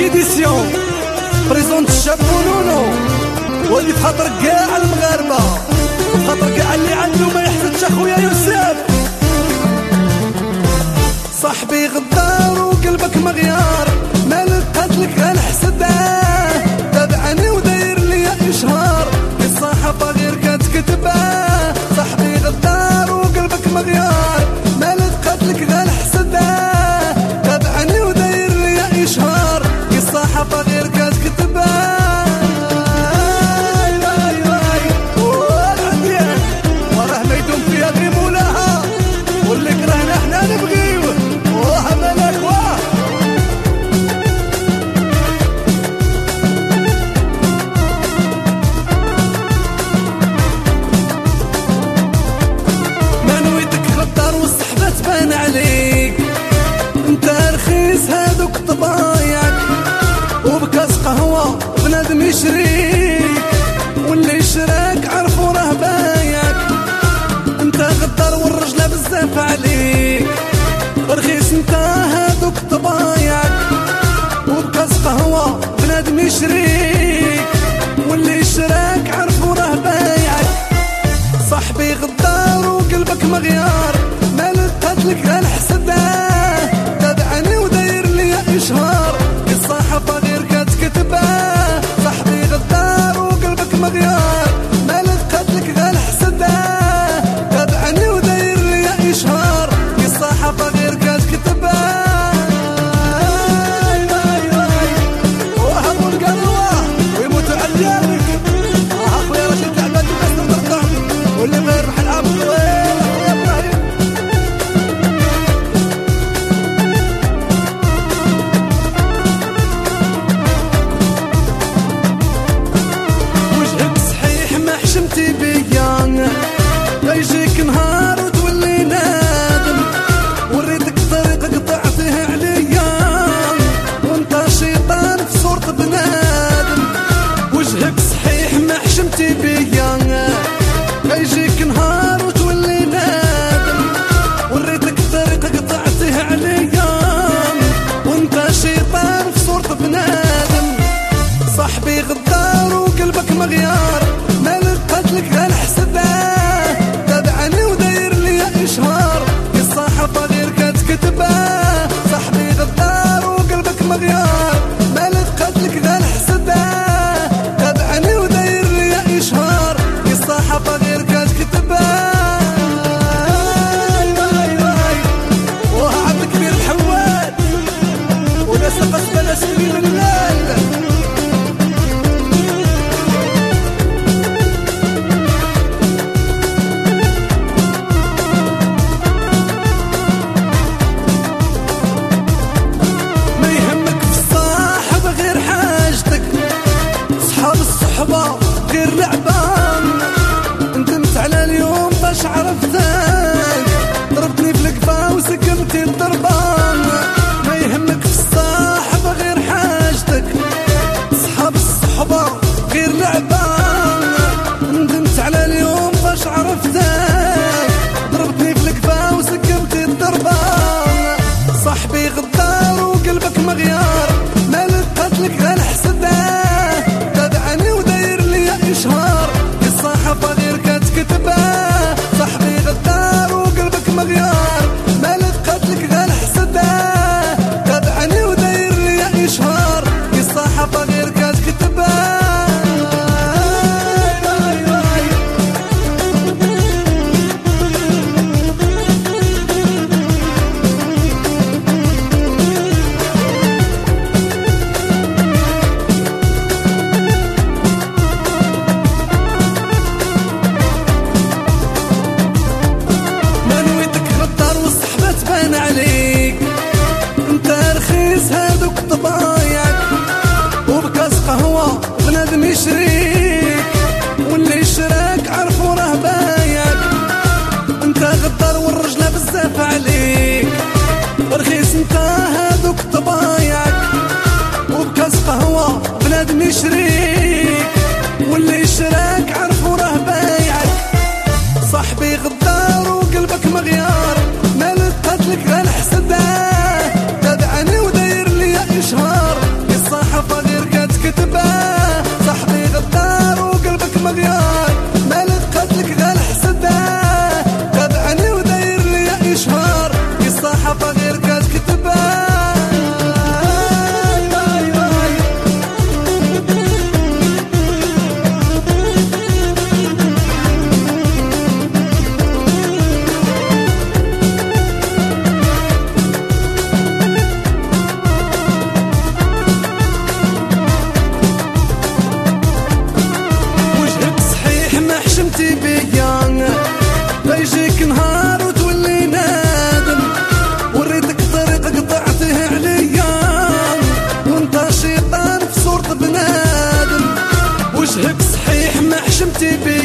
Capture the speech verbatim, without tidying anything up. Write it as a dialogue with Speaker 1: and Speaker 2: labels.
Speaker 1: إيديسيون بريزونت الشاب ونونو، وهادي بخاطر كاع المغاربة، بخاطر كاع اللي عنده ما يحسدش اخويا يوسف. صاحبي غدار وقلبك مغيار، ما لقاتلك غنحسداه، تابعني وداير ليا اشهار، الصحافة غير كتكتباه. صاحبي غدار وقلبك مغيار، ما لقاتلك غنحسداه، تابعني وداير ليا اشهار، الصحافة غير كتكتباه. تبان عليك انت رخيص هادوك طبايعك، وبكاس قهوة بنادم يشريك، واللي شراك عرفو راه بايعك. انت غدار والرجلة بزاف عليك، رخيص انت هادوك طبايعك، وبكاس قهوة بنادم يشريك، واللي شراك عرفو راه بايعك. صاحبي غدار وقلبك مغيار، ما لقاتلك غنحسداه، تابعني وداير ليا اشهار، الصحافة غير كتكتباه. صاحبي غدار وقلبك مغيار، ما لقاتلك غنحسداه، تابعني وداير ليا اشهار، الصحافة غير كتكتباه. وهبوا القروة ويموتوا عاليالك، اخويا رشيد العباد وكسر الطرطان، واللي غير بحال عبد الويل اخويا ابراهيم. حشمتي بيا يجيك نهار وتولي نادم، وريتك طريق قطعته عليا، وانت شيطان في صورة بنادم. وجهك صحيح ما حشمتي بيا يجيك نهار وتولي نادم، وريتك طريق قطعته عليا، وانت شيطان في صورة بنادم. صاحبي غدار وقلبك مغيار، ما لقاتلك غنحسداه، تابعني وداير ليا اشهار، الصحافة غير كتكتباه. صاحبي غدار وقلبك مغيار، ما لقاتلك غنحسداه، تابعني وداير ليا اشهار، الصحافة غير كتكتباه. وها عبد الكبير الحواد وناس قصبة ناس كبير الليل. غير لعبان ندمت على اليوم باش عرفتك، ضربتني في القفا وسكنتي الضربان. ما يهمك في الصاحب غير حاجتك، صحاب الصحبة غير لعبان. ندمت على اليوم باش عرفتك، ضربتني في القفا وسكنتي الضربان. صاحبي غدار وقلبك مغيار، ما لقاتلك غنحسداه، تابعني وداير ليا اشهار، الصحافة غير كتكتباه. صاحبي غدار وقلبك مغيار، ما لقاتلك غنحسداه، تابعني وداير ليا اشهار، الصحافة غير كتكتباه. تبان عليك انت رخيص هادوك طبايعك، وبكاس قهوة بنادم يشريك، واللي شراك عرفو راه بايعك. انت غدار والرجلة بزاف عليك، رخيص انت هادوك طبايعك، وبكاس قهوة بنادم يشريك، واللي شراك عرفو راه بايعك. صاحبي غدار وقلبك مغيار، ما لقاتلك غنحسداه، تابعني وداير ليا اشهار، جيبي